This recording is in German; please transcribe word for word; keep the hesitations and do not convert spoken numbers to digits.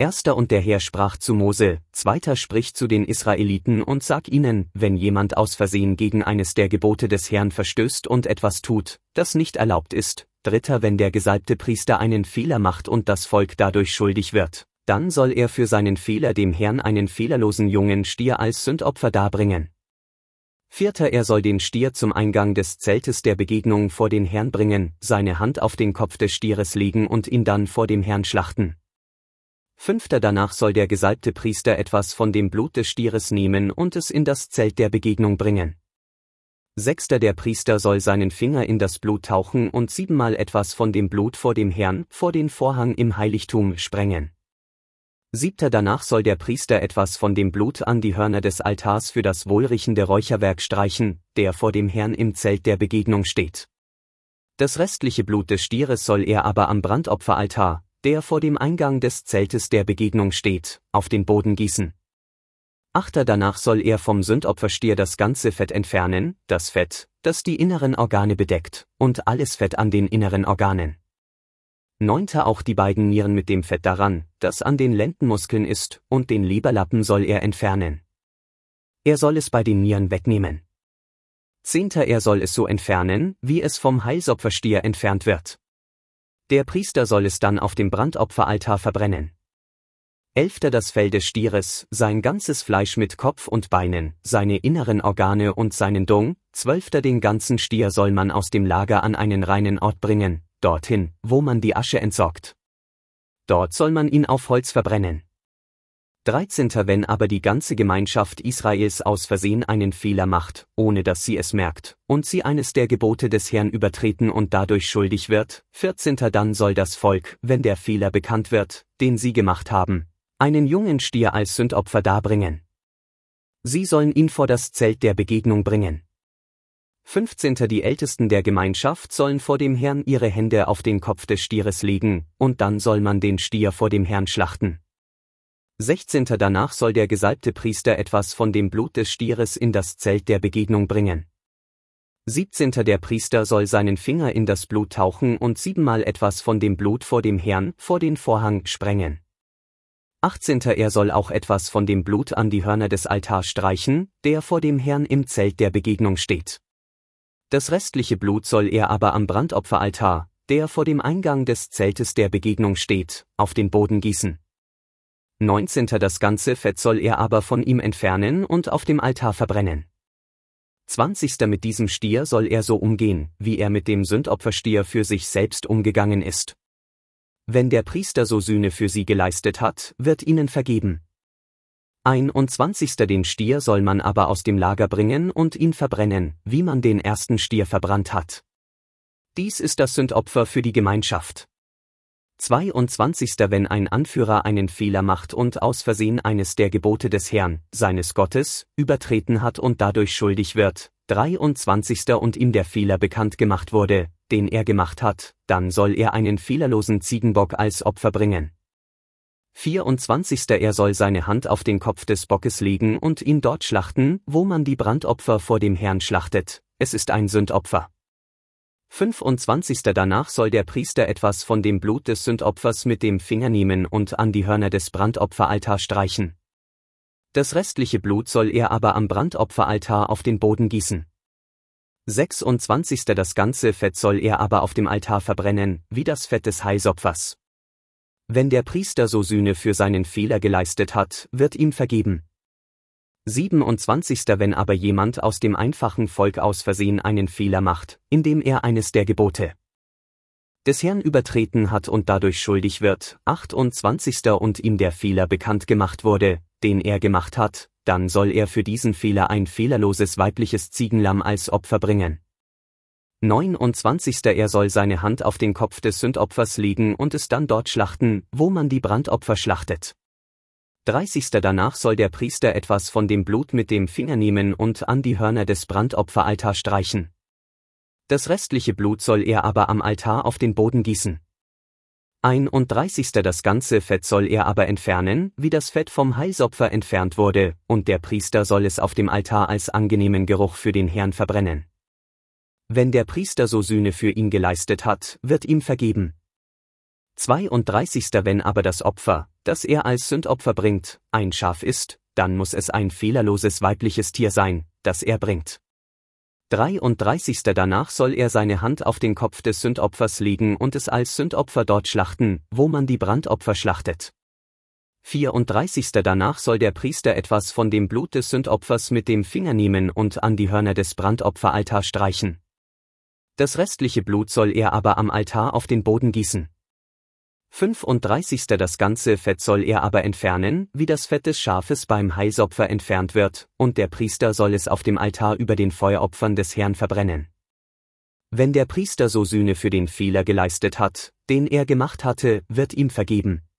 Erster und der Herr sprach zu Mose, Zweiter spricht zu den Israeliten und sag ihnen, wenn jemand aus Versehen gegen eines der Gebote des Herrn verstößt und etwas tut, das nicht erlaubt ist, Dritter wenn der gesalbte Priester einen Fehler macht und das Volk dadurch schuldig wird, dann soll er für seinen Fehler dem Herrn einen fehlerlosen jungen Stier als Sündopfer darbringen. Vierter er soll den Stier zum Eingang des Zeltes der Begegnung vor den Herrn bringen, seine Hand auf den Kopf des Stieres legen und ihn dann vor dem Herrn schlachten. Fünfter danach soll der gesalbte Priester etwas von dem Blut des Stieres nehmen und es in das Zelt der Begegnung bringen. Sechster der Priester soll seinen Finger in das Blut tauchen und siebenmal etwas von dem Blut vor dem Herrn, vor den Vorhang im Heiligtum sprengen. Siebter danach soll der Priester etwas von dem Blut an die Hörner des Altars für das wohlriechende Räucherwerk streichen, der vor dem Herrn im Zelt der Begegnung steht. Das restliche Blut des Stieres soll er aber am Brandopferaltar, der vor dem Eingang des Zeltes der Begegnung steht, auf den Boden gießen. Achter danach soll er vom Sündopferstier das ganze Fett entfernen, das Fett, das die inneren Organe bedeckt, und alles Fett an den inneren Organen. Neunter auch die beiden Nieren mit dem Fett daran, das an den Lendenmuskeln ist, und den Leberlappen soll er entfernen. Er soll es bei den Nieren wegnehmen. Zehnter er soll es so entfernen, wie es vom Heilsopferstier entfernt wird. Der Priester soll es dann auf dem Brandopferaltar verbrennen. Elfter das Fell des Stieres, sein ganzes Fleisch mit Kopf und Beinen, seine inneren Organe und seinen Dung. Zwölfter den ganzen Stier soll man aus dem Lager an einen reinen Ort bringen, dorthin, wo man die Asche entsorgt. Dort soll man ihn auf Holz verbrennen. Dreizehnter wenn aber die ganze Gemeinschaft Israels aus Versehen einen Fehler macht, ohne dass sie es merkt, und sie eines der Gebote des Herrn übertreten und dadurch schuldig wird, vierzehnter dann soll das Volk, wenn der Fehler bekannt wird, den sie gemacht haben, einen jungen Stier als Sündopfer darbringen. Sie sollen ihn vor das Zelt der Begegnung bringen. fünfzehnter die Ältesten der Gemeinschaft sollen vor dem Herrn ihre Hände auf den Kopf des Stieres legen, und dann soll man den Stier vor dem Herrn schlachten. sechzehnter danach soll der gesalbte Priester etwas von dem Blut des Stieres in das Zelt der Begegnung bringen. siebzehnter der Priester soll seinen Finger in das Blut tauchen und siebenmal etwas von dem Blut vor dem Herrn, vor den Vorhang, sprengen. achtzehnter er soll auch etwas von dem Blut an die Hörner des Altars streichen, der vor dem Herrn im Zelt der Begegnung steht. Das restliche Blut soll er aber am Brandopferaltar, der vor dem Eingang des Zeltes der Begegnung steht, auf den Boden gießen. neunzehnter das ganze Fett soll er aber von ihm entfernen und auf dem Altar verbrennen. zwanzigster mit diesem Stier soll er so umgehen, wie er mit dem Sündopferstier für sich selbst umgegangen ist. Wenn der Priester so Sühne für sie geleistet hat, wird ihnen vergeben. einundzwanzigster den Stier soll man aber aus dem Lager bringen und ihn verbrennen, wie man den ersten Stier verbrannt hat. Dies ist das Sündopfer für die Gemeinschaft. zweiundzwanzigster wenn ein Anführer einen Fehler macht und aus Versehen eines der Gebote des Herrn, seines Gottes, übertreten hat und dadurch schuldig wird, dreiundzwanzigster und ihm der Fehler bekannt gemacht wurde, den er gemacht hat, dann soll er einen fehlerlosen Ziegenbock als Opfer bringen. vierundzwanzigster er soll seine Hand auf den Kopf des Bockes legen und ihn dort schlachten, wo man die Brandopfer vor dem Herrn schlachtet, es ist ein Sündopfer. fünfundzwanzigster danach soll der Priester etwas von dem Blut des Sündopfers mit dem Finger nehmen und an die Hörner des Brandopferaltars streichen. Das restliche Blut soll er aber am Brandopferaltar auf den Boden gießen. sechsundzwanzigster das ganze Fett soll er aber auf dem Altar verbrennen, wie das Fett des Heilsopfers. Wenn der Priester so Sühne für seinen Fehler geleistet hat, wird ihm vergeben. siebenundzwanzigster wenn aber jemand aus dem einfachen Volk aus Versehen einen Fehler macht, indem er eines der Gebote des Herrn übertreten hat und dadurch schuldig wird, achtundzwanzigster und ihm der Fehler bekannt gemacht wurde, den er gemacht hat, dann soll er für diesen Fehler ein fehlerloses weibliches Ziegenlamm als Opfer bringen. neunundzwanzigster er soll seine Hand auf den Kopf des Sündopfers legen und es dann dort schlachten, wo man die Brandopfer schlachtet. dreißigster danach soll der Priester etwas von dem Blut mit dem Finger nehmen und an die Hörner des Brandopferaltars streichen. Das restliche Blut soll er aber am Altar auf den Boden gießen. einunddreißigster das ganze Fett soll er aber entfernen, wie das Fett vom Heilsopfer entfernt wurde, und der Priester soll es auf dem Altar als angenehmen Geruch für den Herrn verbrennen. Wenn der Priester so Sühne für ihn geleistet hat, wird ihm vergeben. zweiunddreißig. Wenn aber das Opfer, das er als Sündopfer bringt, ein Schaf ist, dann muss es ein fehlerloses weibliches Tier sein, das er bringt. dreiunddreißig. Danach soll er seine Hand auf den Kopf des Sündopfers legen und es als Sündopfer dort schlachten, wo man die Brandopfer schlachtet. vierunddreißig. Danach soll der Priester etwas von dem Blut des Sündopfers mit dem Finger nehmen und an die Hörner des Brandopferaltars streichen. Das restliche Blut soll er aber am Altar auf den Boden gießen. fünfunddreißig. Das ganze Fett soll er aber entfernen, wie das Fett des Schafes beim Heilsopfer entfernt wird, und der Priester soll es auf dem Altar über den Feueropfern des Herrn verbrennen. Wenn der Priester so Sühne für den Fehler geleistet hat, den er gemacht hatte, wird ihm vergeben.